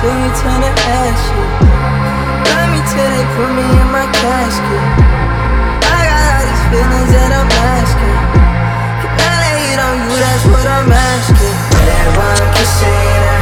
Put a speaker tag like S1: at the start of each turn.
S1: till you turn to ashes. Love me till they put me in my casket. I got all these feelings that I'm asking. Can I lay it on you, that's what I'm asking. Red wine kissing.